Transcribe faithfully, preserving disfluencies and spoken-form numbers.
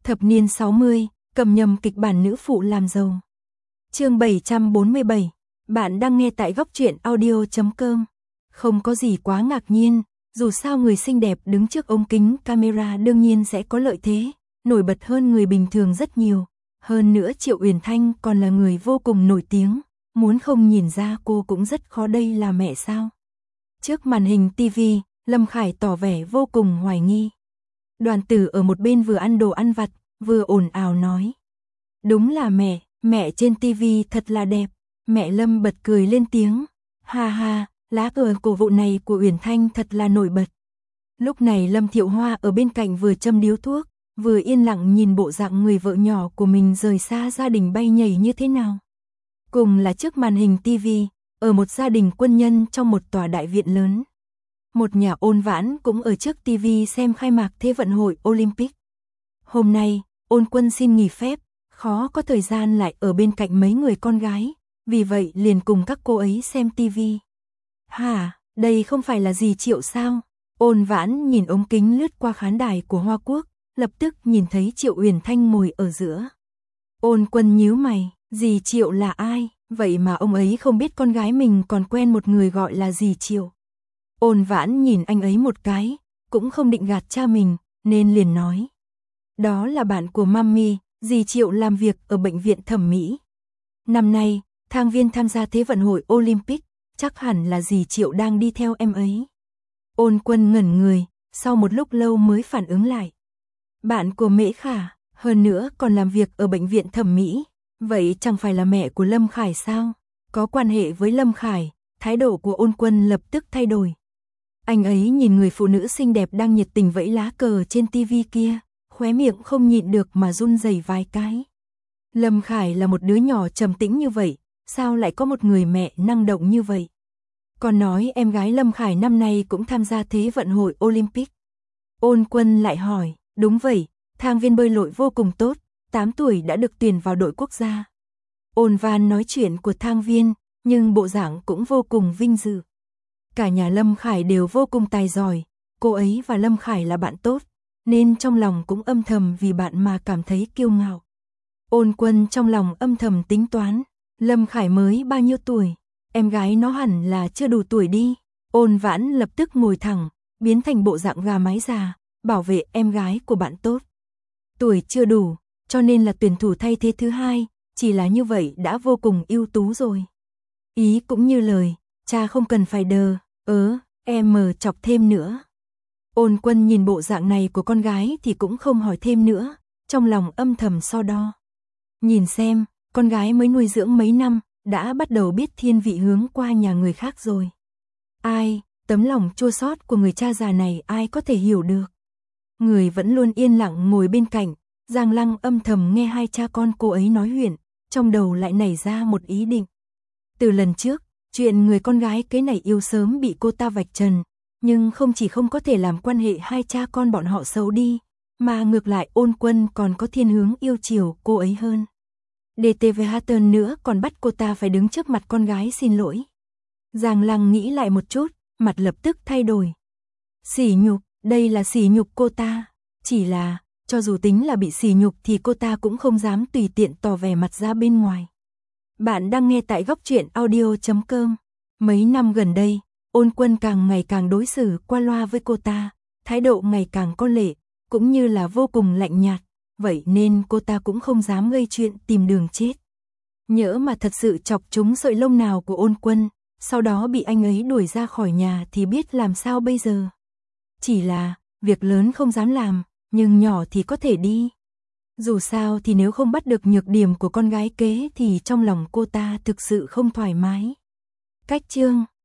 Thập niên sáu mươi, cầm nhầm kịch bản nữ phụ làm giàu. Chương bảy trăm bốn mươi bảy, bạn đang nghe tại góc truyện audio chấm com. Không có gì quá ngạc nhiên, dù sao người xinh đẹp đứng trước ống kính camera đương nhiên sẽ có lợi thế, nổi bật hơn người bình thường rất nhiều. Hơn nữa Triệu Uyển Thanh còn là người vô cùng nổi tiếng, muốn không nhìn ra cô cũng rất khó, đây là mẹ sao? Trước màn hình ti vi, Lâm Khải tỏ vẻ vô cùng hoài nghi. Đoàn Tử ở một bên vừa ăn đồ ăn vặt, vừa ồn ào nói. Đúng là mẹ, mẹ trên ti vi thật là đẹp. Mẹ Lâm bật cười lên tiếng. Ha ha, lá cờ cổ vụ này của Uyển Thanh thật là nổi bật. Lúc này Lâm Thiệu Hoa ở bên cạnh vừa châm điếu thuốc, vừa yên lặng nhìn bộ dạng người vợ nhỏ của mình rời xa gia đình bay nhảy như thế nào. Cùng là trước màn hình ti vi, ở một gia đình quân nhân trong một tòa đại viện lớn. Một nhà Ôn Vãn cũng ở trước ti vi xem khai mạc Thế vận hội Olympic. Hôm nay, Ôn Quân xin nghỉ phép, khó có thời gian lại ở bên cạnh mấy người con gái, vì vậy liền cùng các cô ấy xem ti vi. Hả, đây không phải là dì Triệu sao? Ôn Vãn nhìn ống kính lướt qua khán đài của Hoa Quốc, lập tức nhìn thấy Triệu Uyển Thanh ngồi ở giữa. Ôn Quân nhíu mày, dì Triệu là ai? Vậy mà ông ấy không biết con gái mình còn quen một người gọi là dì Triệu. Ôn Vãn nhìn anh ấy một cái, cũng không định gạt cha mình, nên liền nói. Đó là bạn của Mami, dì Triệu làm việc ở bệnh viện thẩm mỹ. Năm nay, Thang Viên tham gia Thế vận hội Olympic, chắc hẳn là dì Triệu đang đi theo em ấy. Ôn Quân ngẩn người, sau một lúc lâu mới phản ứng lại. Bạn của Mễ Khả, hơn nữa còn làm việc ở bệnh viện thẩm mỹ, vậy chẳng phải là mẹ của Lâm Khải sao? Có quan hệ với Lâm Khải, thái độ của Ôn Quân lập tức thay đổi. Anh ấy nhìn người phụ nữ xinh đẹp đang nhiệt tình vẫy lá cờ trên ti vi kia, khóe miệng không nhịn được mà run rẩy vài cái. Lâm Khải là một đứa nhỏ trầm tĩnh như vậy, sao lại có một người mẹ năng động như vậy? Còn nói em gái Lâm Khải năm nay cũng tham gia Thế vận hội Olympic. Ôn Quân lại hỏi, đúng vậy, Thang Viên bơi lội vô cùng tốt, tám tuổi đã được tuyển vào đội quốc gia. Ôn Van nói chuyện của Thang Viên, nhưng bộ dạng cũng vô cùng vinh dự. Cả nhà Lâm Khải đều vô cùng tài giỏi, cô ấy và Lâm Khải là bạn tốt, nên trong lòng cũng âm thầm vì bạn mà cảm thấy kiêu ngạo. Ôn Quân trong lòng âm thầm tính toán, Lâm Khải mới bao nhiêu tuổi, em gái nó hẳn là chưa đủ tuổi đi. Ôn Vãn lập tức ngồi thẳng, biến thành bộ dạng gà mái già, bảo vệ em gái của bạn tốt. Tuổi chưa đủ, cho nên là tuyển thủ thay thế thứ hai, chỉ là như vậy đã vô cùng ưu tú rồi. Ý cũng như lời, cha không cần phải đờ, ớ, em mờ chọc thêm nữa. Ôn Quân nhìn bộ dạng này của con gái thì cũng không hỏi thêm nữa, trong lòng âm thầm so đo. Nhìn xem, con gái mới nuôi dưỡng mấy năm, đã bắt đầu biết thiên vị hướng qua nhà người khác rồi. Ai, tấm lòng chua xót của người cha già này ai có thể hiểu được. Người vẫn luôn yên lặng ngồi bên cạnh, Giang Lăng âm thầm nghe hai cha con cô ấy nói huyễn, trong đầu lại nảy ra một ý định. Từ lần trước, chuyện người con gái kế này yêu sớm bị cô ta vạch trần, nhưng không chỉ không có thể làm quan hệ hai cha con bọn họ xấu đi, mà ngược lại Ôn Quân còn có thiên hướng yêu chiều cô ấy hơn. đê tê vê Hatton nữa còn bắt cô ta phải đứng trước mặt con gái xin lỗi. Giang Lăng nghĩ lại một chút, mặt lập tức thay đổi. Sỉ nhục, đây là sỉ nhục cô ta, chỉ là, cho dù tính là bị sỉ nhục thì cô ta cũng không dám tùy tiện tỏ vẻ mặt ra bên ngoài. Bạn đang nghe tại góc truyện audio chấm com. Mấy năm gần đây, Ôn Quân càng ngày càng đối xử qua loa với cô ta, thái độ ngày càng có lệ, cũng như là vô cùng lạnh nhạt, vậy nên cô ta cũng không dám gây chuyện tìm đường chết. Nhỡ mà thật sự chọc trúng sợi lông nào của Ôn Quân, sau đó bị anh ấy đuổi ra khỏi nhà thì biết làm sao bây giờ. Chỉ là, việc lớn không dám làm, nhưng nhỏ thì có thể đi. Dù sao thì nếu không bắt được nhược điểm của con gái kế thì trong lòng cô ta thực sự không thoải mái. Cách chương